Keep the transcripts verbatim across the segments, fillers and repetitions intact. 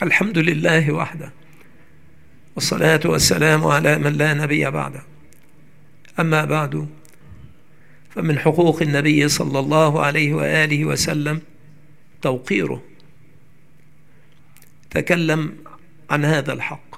الحمد لله وحده، والصلاة والسلام على من لا نبي بعده. أما بعد، فمن حقوق النبي صلى الله عليه وآله وسلم توقيره. تكلم عن هذا الحق.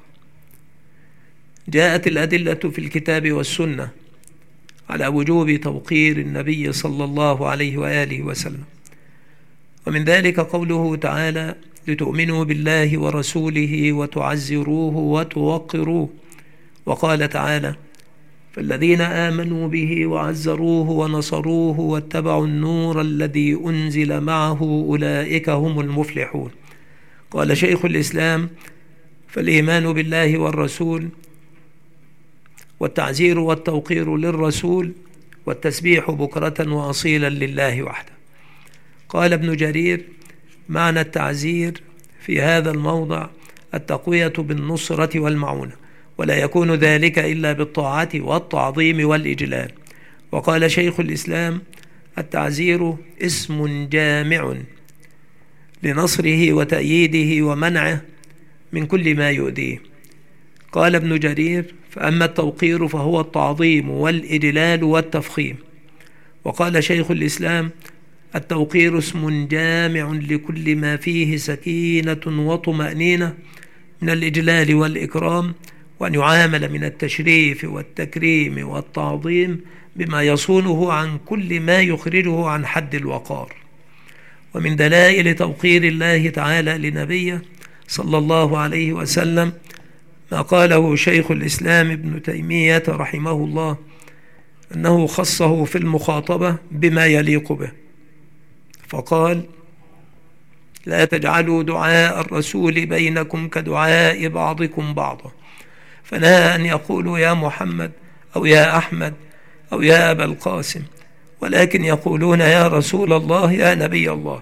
جاءت الأدلة في الكتاب والسنة على وجوب توقير النبي صلى الله عليه وآله وسلم، ومن ذلك قوله تعالى: لتؤمنوا بالله ورسوله وتعزروه وتوقروه. وقال تعالى: فالذين آمنوا به وعزروه ونصروه واتبعوا النور الذي أنزل معه أولئك هم المفلحون. قال شيخ الإسلام: فالإيمان بالله والرسول والتعزير والتوقير للرسول والتسبيح بكرة وأصيلا لله وحده. قال ابن جرير: معنى التعزير في هذا الموضع التقوية بالنصرة والمعونة، ولا يكون ذلك إلا بالطاعة والتعظيم والإجلال. وقال شيخ الإسلام: التعزير اسم جامع لنصره وتأييده ومنعه من كل ما يؤذيه. قال ابن جرير: فأما التوقير فهو التعظيم والإجلال والتفخيم. وقال شيخ الإسلام: التوقير اسم جامع لكل ما فيه سكينة وطمأنينة من الإجلال والإكرام، وأن يعامل من التشريف والتكريم والتعظيم بما يصونه عن كل ما يخرجه عن حد الوقار. ومن دلائل توقير الله تعالى لنبيه صلى الله عليه وسلم ما قاله شيخ الإسلام ابن تيمية رحمه الله، أنه خصه في المخاطبة بما يليق به، فقال: لا تجعلوا دعاء الرسول بينكم كدعاء بعضكم بعضا، فنهى أن يقولوا يا محمد أو يا أحمد أو يا أبا القاسم، ولكن يقولون يا رسول الله يا نبي الله.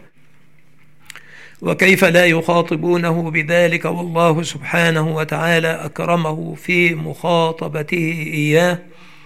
وكيف لا يخاطبونه بذلك والله سبحانه وتعالى أكرمه في مخاطبته إياه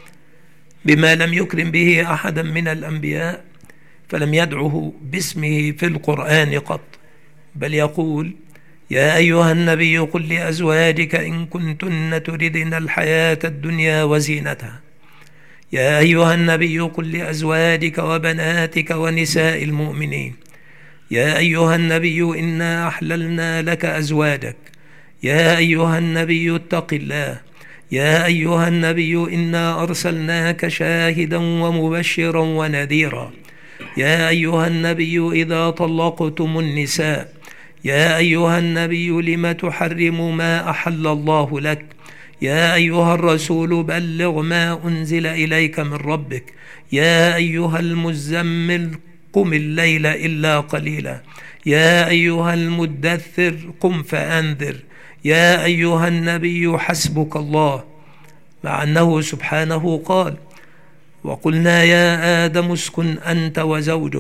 بما لم يكرم به أحدا من الأنبياء، فلم يدعه باسمه في القرآن قط، بل يقول: يا أيها النبي قل لأزواجك إن كنتن تردن الحياة الدنيا وزينتها. يا أيها النبي قل لأزواجك وبناتك ونساء المؤمنين. يا أيها النبي إنا أحللنا لك أزواجك. يا أيها النبي اتق الله. يا أيها النبي إنا أرسلناك شاهدا ومبشرا ونذيرا. يا أيها النبي إذا طلقتم النساء. يا أيها النبي لم تحرم ما أحل الله لك. يا أيها الرسول بلغ ما أنزل إليك من ربك. يا أيها المزمل قم الليل إلا قليلا. يا أيها المدثر قم فأنذر. يا أيها النبي حسبك الله، مع أنه سبحانه قال: وقلنا يا آدم اسكن أنت وزوجك.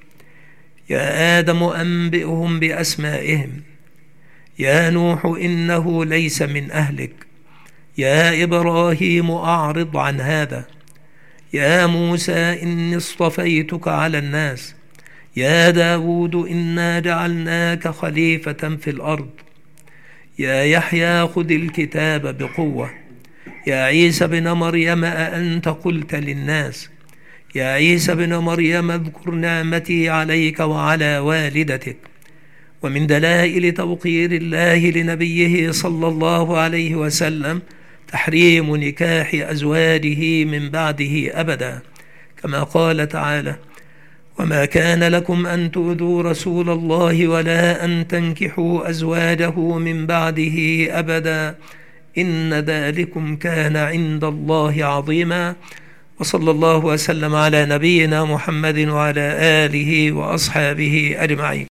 يا آدم أنبئهم بأسمائهم. يا نوح إنه ليس من أهلك. يا إبراهيم أعرض عن هذا. يا موسى إني اصطفيتك على الناس. يا داود إنا جعلناك خليفة في الأرض. يا يحيى خذ الكتاب بقوة. يا عيسى بن مريم أأنت قلت للناس. يا عيسى بن مريم اذكر نعمتي عليك وعلى والدتك. ومن دلائل توقير الله لنبيه صلى الله عليه وسلم تحريم نكاح أزواجه من بعده أبدا، كما قال تعالى: وما كان لكم أن تؤذوا رسول الله ولا أن تنكحوا أزواجه من بعده أبدا إن ذلكم كان عند الله عظيما. وصلى الله وسلم على نبينا محمد وعلى آله وأصحابه أجمعين.